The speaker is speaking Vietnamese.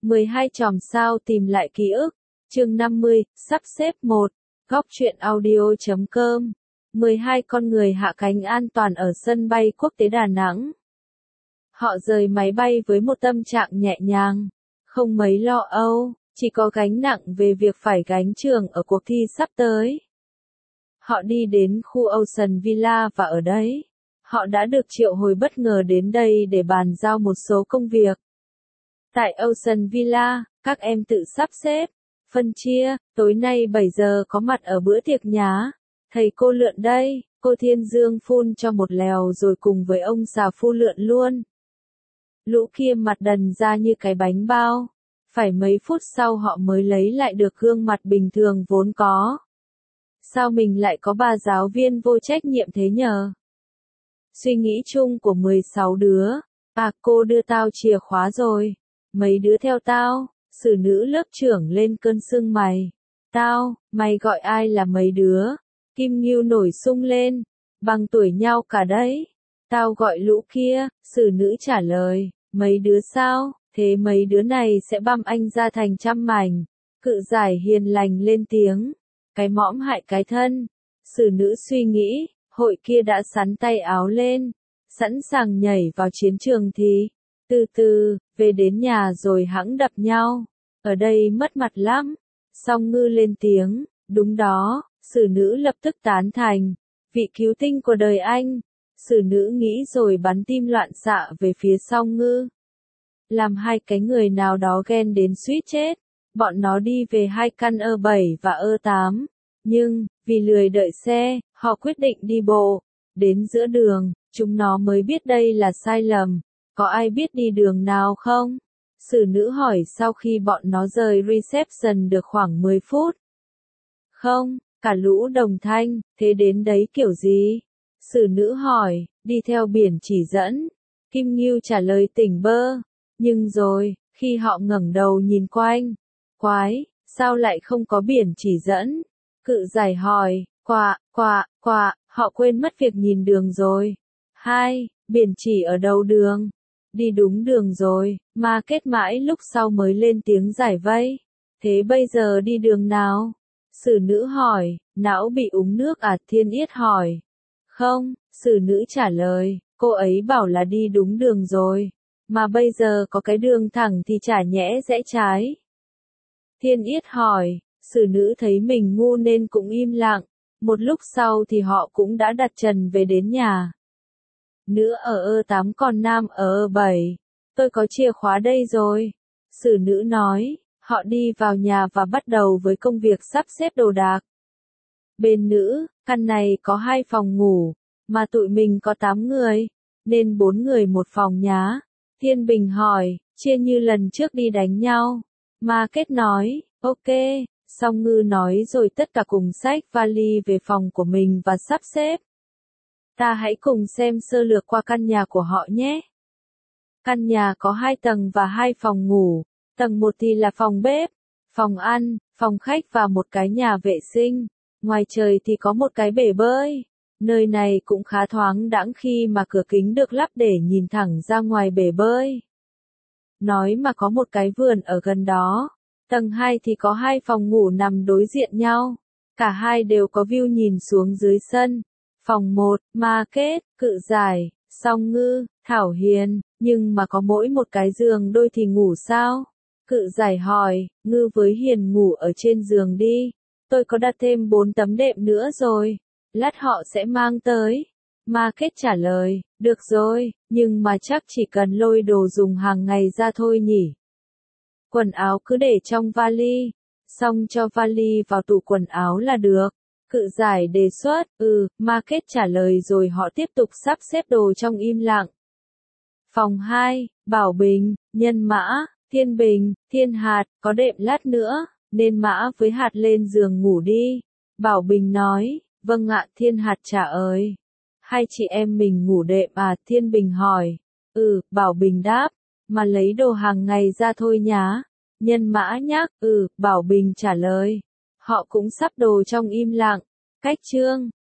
12 chòm sao tìm lại ký ức. Chương 50, sắp xếp 1. Góc truyện audio.com. 12 con người hạ cánh an toàn ở sân bay quốc tế Đà Nẵng. Họ rời máy bay với một tâm trạng nhẹ nhàng, không mấy lo âu, chỉ có gánh nặng về việc phải gánh trường ở cuộc thi sắp tới. Họ đi đến khu Ocean Villa và ở đấy, họ đã được triệu hồi bất ngờ đến đây để bàn giao một số công việc. Tại Ocean Villa, các em tự sắp xếp, phân chia, tối nay 7 giờ có mặt ở bữa tiệc nhá. Thầy cô Lượn đây, cô Thiên Dương phun cho một lèo rồi cùng với ông xà phu Lượn luôn. Lũ kia mặt đần ra như cái bánh bao. Phải mấy phút sau họ mới lấy lại được gương mặt bình thường vốn có. Sao mình lại có bà giáo viên vô trách nhiệm thế nhờ? Suy nghĩ chung của 16 đứa. À, cô đưa tao chìa khóa rồi. Mấy đứa theo tao. Xử nữ lớp trưởng lên cơn sưng mày. Mày gọi ai là mấy đứa? Kim Ngưu nổi sung lên. Bằng tuổi nhau cả đấy. Tao gọi lũ kia, xử nữ trả lời. Mấy đứa sao? Thế mấy đứa này sẽ băm anh ra thành trăm mảnh. Cự giải hiền lành lên tiếng. Cái mõm hại cái thân. Xử nữ suy nghĩ, hội kia đã sắn tay áo lên. Sẵn sàng nhảy vào chiến trường thì. Từ từ, về đến nhà rồi hẵng đập nhau. Ở đây mất mặt lắm. Song Ngư lên tiếng, đúng đó, xử nữ lập tức tán thành. Vị cứu tinh của đời anh. Xử nữ nghĩ rồi bắn tim loạn xạ về phía Song Ngư. Làm hai cái người nào đó ghen đến suýt chết. Bọn nó đi về hai căn E7 và E8. Nhưng, vì lười đợi xe, họ quyết định đi bộ. Đến giữa đường, chúng nó mới biết đây là sai lầm. Có ai biết đi đường nào không? Xử nữ hỏi sau khi bọn nó rời reception được khoảng 10 phút. Không, cả lũ đồng thanh, thế đến đấy kiểu gì? Xử nữ hỏi, đi theo biển chỉ dẫn. Kim Ngưu trả lời tỉnh bơ. Nhưng rồi, khi họ ngẩng đầu nhìn quanh, quái, sao lại không có biển chỉ dẫn? Cự giải hỏi, họ quên mất việc nhìn đường rồi. Biển chỉ ở đầu đường? Đi đúng đường rồi, mà kết mãi lúc sau mới lên tiếng giải vây. Thế bây giờ đi đường nào? Xử nữ hỏi, não bị uống nước à? Thiên Yết hỏi. Không, xử nữ trả lời, cô ấy bảo là đi đúng đường rồi. Mà bây giờ có cái đường thẳng thì chả nhẽ rẽ trái. Thiên Yết hỏi, xử nữ thấy mình ngu nên cũng im lặng. Một lúc sau thì họ cũng đã đặt trần về đến nhà. Nữ ở E8 còn nam ở E7. Tôi có chìa khóa đây rồi. Xử nữ nói, họ đi vào nhà và bắt đầu với công việc sắp xếp đồ đạc. Bên nữ, căn này có 2 phòng ngủ, mà tụi mình có 8 người, nên 4 người một phòng nhá. Thiên Bình hỏi, chia như lần trước đi đánh nhau. Mà Kết nói, ok. Song Ngư nói rồi tất cả cùng xách vali về phòng của mình và sắp xếp. Ta hãy cùng xem sơ lược qua căn nhà của họ nhé. Căn nhà có 2 tầng và 2 phòng ngủ. Tầng 1 thì là phòng bếp, phòng ăn, phòng khách và một cái nhà vệ sinh. Ngoài trời thì có một cái bể bơi. Nơi này cũng khá thoáng đãng khi mà cửa kính được lắp để nhìn thẳng ra ngoài bể bơi. Nói mà có một cái vườn ở gần đó. Tầng 2 thì có 2 phòng ngủ nằm đối diện nhau. Cả hai đều có view nhìn xuống dưới sân. Phòng 1, Ma Kết, Cự Giải, Song Ngư, Thảo Hiền, nhưng mà có mỗi một cái giường đôi thì ngủ sao? Cự Giải hỏi, Ngư với Hiền ngủ ở trên giường đi. Tôi có đặt thêm 4 tấm đệm nữa rồi. Lát họ sẽ mang tới. Ma Kết trả lời, được rồi, nhưng mà chắc chỉ cần lôi đồ dùng hàng ngày ra thôi nhỉ. Quần áo cứ để trong vali. Xong cho vali vào tủ quần áo là được. Cự Giải đề xuất, Ma Kết trả lời rồi họ tiếp tục sắp xếp đồ trong im lặng. Phòng 2, Bảo Bình, Nhân Mã, Thiên Bình, Thiên Hạt, có đệm lát nữa, nên Mã với Hạt lên giường ngủ đi. Bảo Bình nói, vâng ạ. Thiên Hạt trả ơi. Hai chị em mình ngủ đệm à? Thiên Bình hỏi. Bảo Bình đáp, mà lấy đồ hàng ngày ra thôi nhá. Nhân Mã nhắc, Bảo Bình trả lời. Họ cũng sắp đồ trong im lặng. Cách chương